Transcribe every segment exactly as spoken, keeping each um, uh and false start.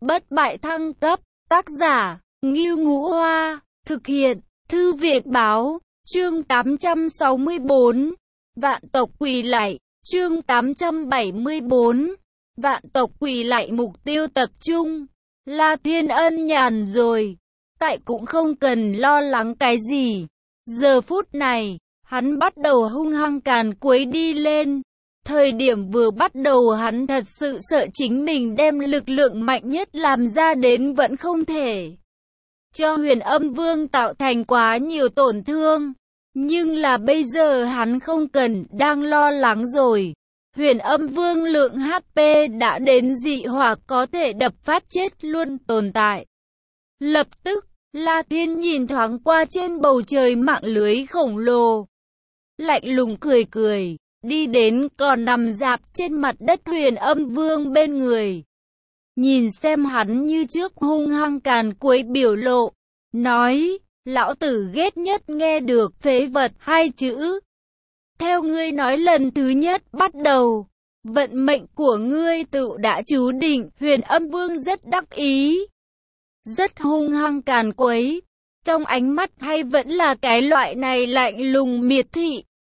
bất bại thăng cấp, tác giả, Ngưu Ngũ Hoa, thực hiện, Thư viện Báo, chương tám trăm sáu mươi tư, vạn tộc quỳ lạy, chương tám trăm bảy mươi tư, vạn tộc quỳ lạy. Mục tiêu tập trung, La Thiên Ân nhàn rồi, tại cũng không cần lo lắng cái gì. Giờ phút này, hắn bắt đầu hung hăng càn quấy đi lên. Thời điểm vừa bắt đầu hắn thật sự sợ chính mình đem lực lượng mạnh nhất làm ra đến vẫn không thể cho Huyền Âm Vương tạo thành quá nhiều tổn thương. Nhưng là bây giờ hắn không cần đang lo lắng rồi. Huyền Âm Vương lượng hát pê đã đến dị hỏa có thể đập phát chết luôn tồn tại. Lập tức, La Thiên nhìn thoáng qua trên bầu trời mạng lưới khổng lồ, lạnh lùng cười cười, đi đến còn nằm rạp trên mặt đất Huyền Âm Vương bên người. Nhìn xem hắn như trước hung hăng càn quấy biểu lộ, nói, lão tử ghét nhất nghe được phế vật hai chữ. Theo ngươi nói lần thứ nhất bắt đầu, vận mệnh của ngươi tự đã chú định. Huyền Âm Vương rất đắc ý, rất hung hăng càn quấy, trong ánh mắt hay vẫn là cái loại này lạnh lùng miệt thị.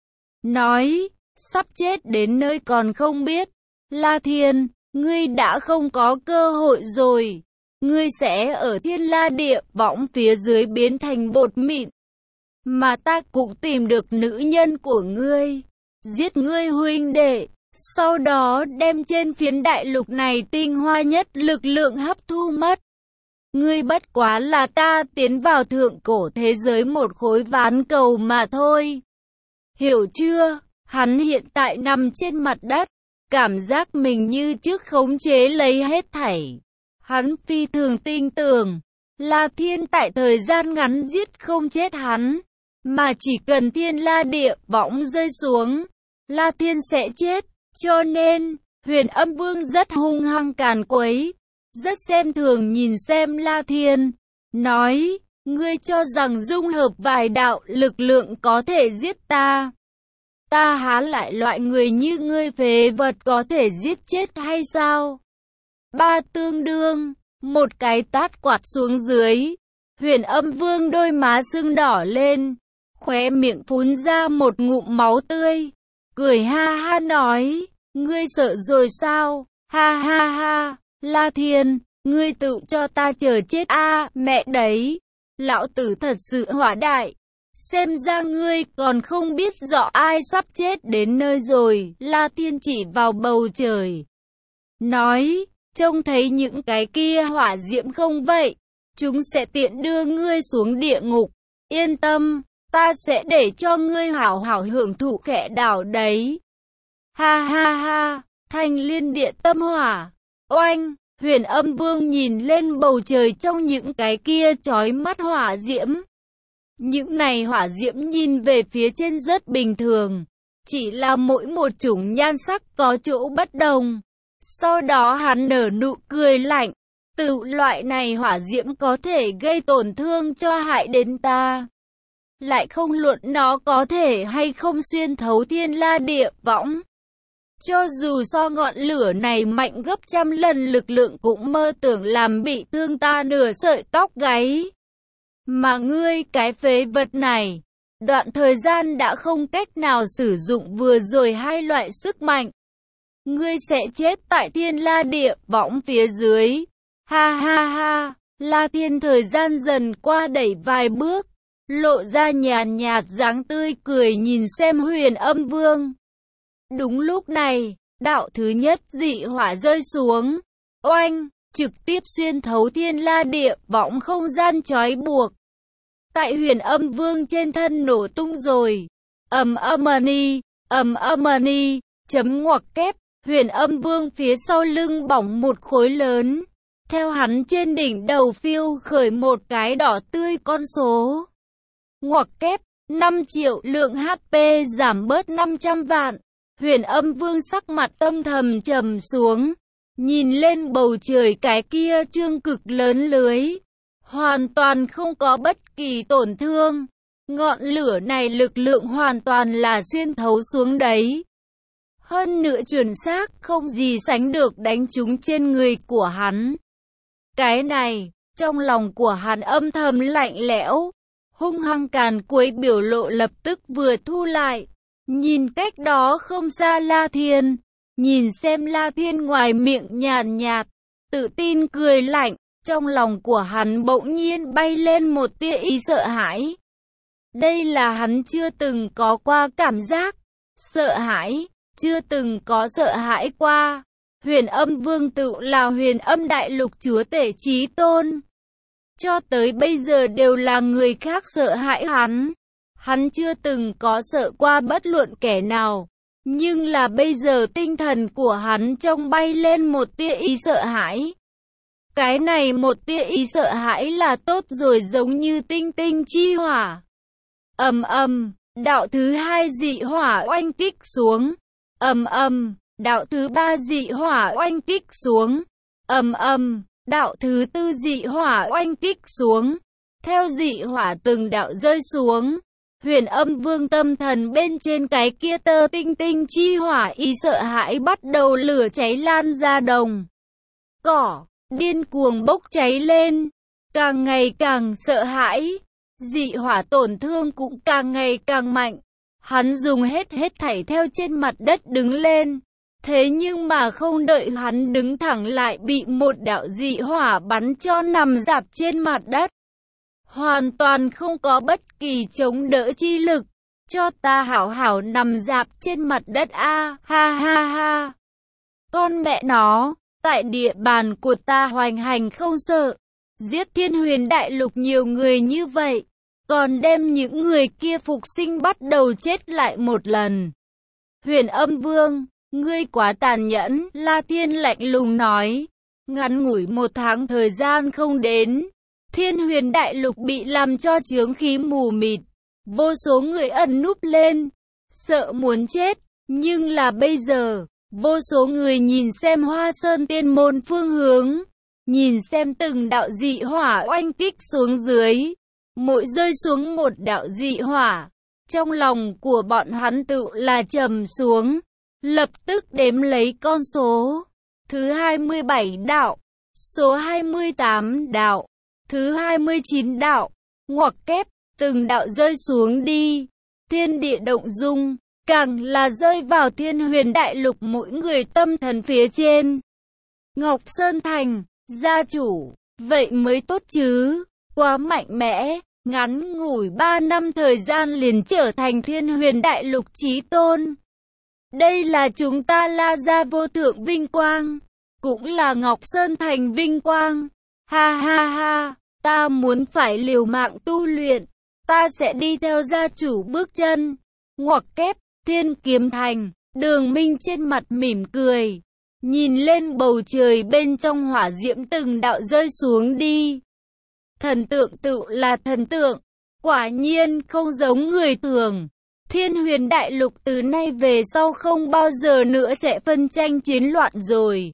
Nói, sắp chết đến nơi còn không biết. La Thiên, ngươi đã không có cơ hội rồi. Ngươi sẽ ở Thiên La Địa Võng phía dưới biến thành bột mịn. Mà ta cũng tìm được nữ nhân của ngươi, giết ngươi huynh đệ, sau đó đem trên phiến đại lục này tinh hoa nhất lực lượng hấp thu mất. Ngươi bất quá là ta tiến vào thượng cổ thế giới một khối ván cầu mà thôi. Hiểu chưa? Hắn hiện tại nằm trên mặt đất, cảm giác mình như trước khống chế lấy hết thảy. Hắn phi thường tin tưởng, La Thiên tại thời gian ngắn giết không chết hắn, mà chỉ cần Thiên La Địa Võng rơi xuống, La Thiên sẽ chết. Cho nên, Huyền Âm Vương rất hung hăng càn quấy, rất xem thường nhìn xem La Thiên, nói, ngươi cho rằng dung hợp vài đạo lực lượng có thể giết ta. Ta há lại loại người như ngươi phế vật có thể giết chết hay sao? Ba tương đương, một cái tát quạt xuống dưới, Huyền Âm Vương đôi má sưng đỏ lên, khóe miệng phun ra một ngụm máu tươi, cười ha ha nói, ngươi sợ rồi sao? Ha ha ha, La Thiên, ngươi tự cho ta chờ chết a à, mẹ đấy, lão tử thật sự hỏa đại. Xem ra ngươi còn không biết rõ ai sắp chết đến nơi rồi. La Thiên chỉ vào bầu trời, nói, trông thấy những cái kia hỏa diễm không vậy? Chúng sẽ tiện đưa ngươi xuống địa ngục. Yên tâm, ta sẽ để cho ngươi hảo hảo hưởng thụ khẽ đảo đấy. Ha ha ha, Thanh Liên Địa Tâm Hỏa. Oanh, Huyền Âm Vương nhìn lên bầu trời trong những cái kia chói mắt hỏa diễm. Những này hỏa diễm nhìn về phía trên rất bình thường, chỉ là mỗi một chủng nhan sắc có chỗ bất đồng. Sau đó hắn nở nụ cười lạnh, từ loại này hỏa diễm có thể gây tổn thương cho hại đến ta. Lại không luận nó có thể hay không xuyên thấu Thiên La Địa Võng. Cho dù so ngọn lửa này mạnh gấp trăm lần lực lượng cũng mơ tưởng làm bị thương ta nửa sợi tóc gáy. Mà ngươi cái phế vật này, đoạn thời gian đã không cách nào sử dụng vừa rồi hai loại sức mạnh. Ngươi sẽ chết tại Thiên La Địa Võng phía dưới. Ha ha ha, La Thiên thời gian dần qua đẩy vài bước, lộ ra nhàn nhạt dáng tươi cười nhìn xem Huyền Âm Vương. Đúng lúc này, đạo thứ nhất dị hỏa rơi xuống, oanh, trực tiếp xuyên thấu Thiên La Địa Võng không gian trói buộc. Tại Huyền Âm Vương trên thân nổ tung rồi. Ầm ầm ni, ầm ầm ni, chấm ngoặc kép, Huyền Âm Vương phía sau lưng bỏng một khối lớn. Theo hắn trên đỉnh đầu phiêu khởi một cái đỏ tươi con số. Ngoặc kép, năm triệu lượng hát pê giảm bớt năm trăm vạn. Huyền Âm Vương sắc mặt âm thầm trầm xuống, nhìn lên bầu trời cái kia trương cực lớn lưới, hoàn toàn không có bất kỳ tổn thương. Ngọn lửa này lực lượng hoàn toàn là xuyên thấu xuống đấy. Hơn nữa chuẩn xác không gì sánh được đánh trúng trên người của hắn. Cái này, trong lòng của hắn âm thầm lạnh lẽo, hung hăng càn quấy biểu lộ lập tức vừa thu lại. Nhìn cách đó không xa La Thiên, nhìn xem La Thiên ngoài miệng nhàn nhạt, tự tin cười lạnh, trong lòng của hắn bỗng nhiên bay lên một tia ý sợ hãi. Đây là hắn chưa từng có qua cảm giác, sợ hãi, chưa từng có sợ hãi qua. Huyền Âm Vương tự là Huyền Âm Đại Lục chúa tể chí tôn. Cho tới bây giờ đều là người khác sợ hãi hắn. Hắn chưa từng có sợ qua bất luận kẻ nào. Nhưng là bây giờ tinh thần của hắn trong bay lên một tia ý sợ hãi. Cái này một tia ý sợ hãi là tốt rồi, giống như tinh tinh chi hỏa. Ầm ầm, đạo thứ hai dị hỏa oanh kích xuống. Ầm ầm, đạo thứ ba dị hỏa oanh kích xuống. Ầm ầm, đạo thứ tư dị hỏa oanh kích xuống. Theo dị hỏa từng đạo rơi xuống, Huyền Âm Vương tâm thần bên trên cái kia tơ tinh tinh chi hỏa ý sợ hãi bắt đầu lửa cháy lan ra đồng cỏ, điên cuồng bốc cháy lên, càng ngày càng sợ hãi, dị hỏa tổn thương cũng càng ngày càng mạnh. Hắn dùng hết hết thảy theo trên mặt đất đứng lên, thế nhưng mà không đợi hắn đứng thẳng lại bị một đạo dị hỏa bắn cho nằm rạp trên mặt đất. Hoàn toàn không có bất kỳ chống đỡ chi lực, cho ta hảo hảo nằm rạp trên mặt đất a, ha ha ha. Con mẹ nó, tại địa bàn của ta hoành hành không sợ, giết Thiên Huyền Đại Lục nhiều người như vậy, còn đem những người kia phục sinh bắt đầu chết lại một lần. Huyền Âm Vương, ngươi quá tàn nhẫn, La Thiên lạnh lùng nói. Ngắn ngủi một tháng thời gian không đến, Thiên Huyền Đại Lục bị làm cho chướng khí mù mịt, vô số người ẩn núp lên, sợ muốn chết, nhưng là bây giờ, vô số người nhìn xem Hoa Sơn Tiên Môn phương hướng, nhìn xem từng đạo dị hỏa oanh kích xuống dưới, mỗi rơi xuống một đạo dị hỏa, trong lòng của bọn hắn tự là trầm xuống, lập tức đếm lấy con số, thứ hai mươi bảy đạo, số hai mươi tám đạo, thứ hai mươi chín đạo, ngoặc kép, từng đạo rơi xuống đi, thiên địa động dung, càng là rơi vào Thiên Huyền Đại Lục mỗi người tâm thần phía trên. Ngọc Sơn Thành, gia chủ, vậy mới tốt chứ, quá mạnh mẽ, ngắn ngủi ba năm thời gian liền trở thành Thiên Huyền Đại Lục chí tôn. Đây là chúng ta La gia vô thượng vinh quang, cũng là Ngọc Sơn Thành vinh quang. Ha ha ha, ta muốn phải liều mạng tu luyện, ta sẽ đi theo gia chủ bước chân. Ngoặc kép, Thiên Kiếm Thành, Đường Minh trên mặt mỉm cười, nhìn lên bầu trời bên trong hỏa diễm từng đạo rơi xuống đi. Thần tượng tự là thần tượng, quả nhiên không giống người thường. Thiên Huyền Đại Lục từ nay về sau không bao giờ nữa sẽ phân tranh chiến loạn rồi.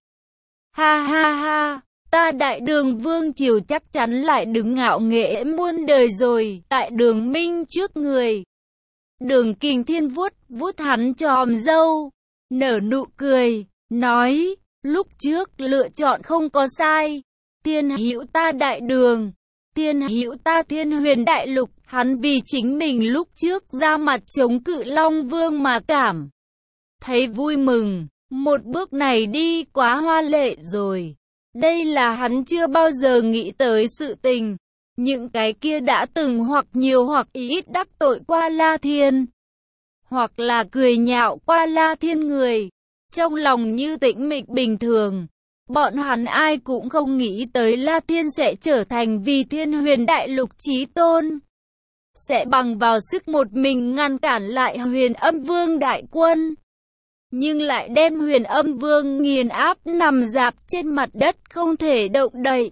Ha ha ha, ta Đại Đường Vương Triều chắc chắn lại đứng ngạo nghễ muôn đời rồi, tại Đường Minh trước người. Đường Kình Thiên vuốt vuốt hắn tròm râu, nở nụ cười, nói, lúc trước lựa chọn không có sai, thiên hữu ta Đại Đường, thiên hữu ta Thiên Huyền Đại Lục. Hắn vì chính mình lúc trước ra mặt chống cự Long Vương mà cảm thấy vui mừng, một bước này đi quá hoa lệ rồi. Đây là hắn chưa bao giờ nghĩ tới sự tình. Những cái kia đã từng hoặc nhiều hoặc ít đắc tội qua La Thiên, hoặc là cười nhạo qua La Thiên người, trong lòng như tĩnh mịch bình thường. Bọn hắn ai cũng không nghĩ tới La Thiên sẽ trở thành vì Thiên Huyền Đại Lục chí tôn, sẽ bằng vào sức một mình ngăn cản lại Huyền Âm Vương đại quân, nhưng lại đem Huyền Âm Vương nghiền áp nằm rạp trên mặt đất không thể động đậy.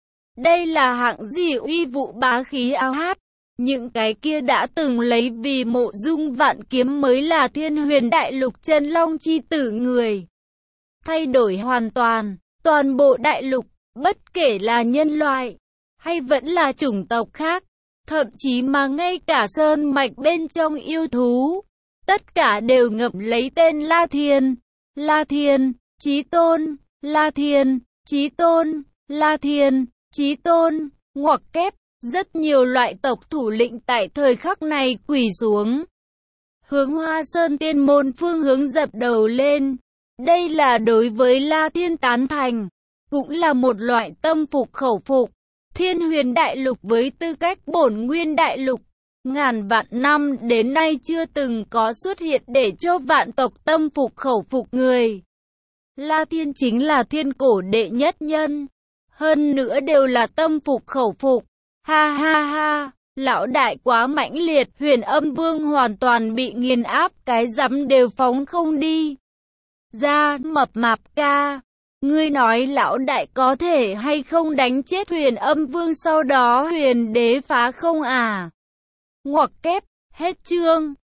Đây là hạng gì uy vũ bá khí ao hát. Những cái kia đã từng lấy vì Mộ Dung Vạn Kiếm mới là Thiên Huyền Đại Lục chân long chi tử người, thay đổi hoàn toàn, toàn bộ đại lục, bất kể là nhân loại, hay vẫn là chủng tộc khác, thậm chí mà ngay cả sơn mạch bên trong yêu thú, tất cả đều ngậm lấy tên La Thiên. La Thiên, chí tôn, La Thiên, chí tôn. La Thiên, Chí Tôn, ngoặc kép, rất nhiều loại tộc thủ lĩnh tại thời khắc này quỳ xuống. Hướng Hoa Sơn Tiên Môn phương hướng dập đầu lên. Đây là đối với La Thiên tán thành, cũng là một loại tâm phục khẩu phục. Thiên Huyền Đại Lục với tư cách bổn nguyên đại lục, ngàn vạn năm đến nay chưa từng có xuất hiện để cho vạn tộc tâm phục khẩu phục người. La Thiên chính là thiên cổ đệ nhất nhân, hơn nữa đều là tâm phục khẩu phục. Ha ha ha, lão đại quá mãnh liệt, Huyền Âm Vương hoàn toàn bị nghiền áp, cái rắm đều phóng không đi. Ra, mập mạp ca, ngươi nói lão đại có thể hay không đánh chết Huyền Âm Vương sau đó Huyền Đế phá không à? Ngoặc kép, hết chương.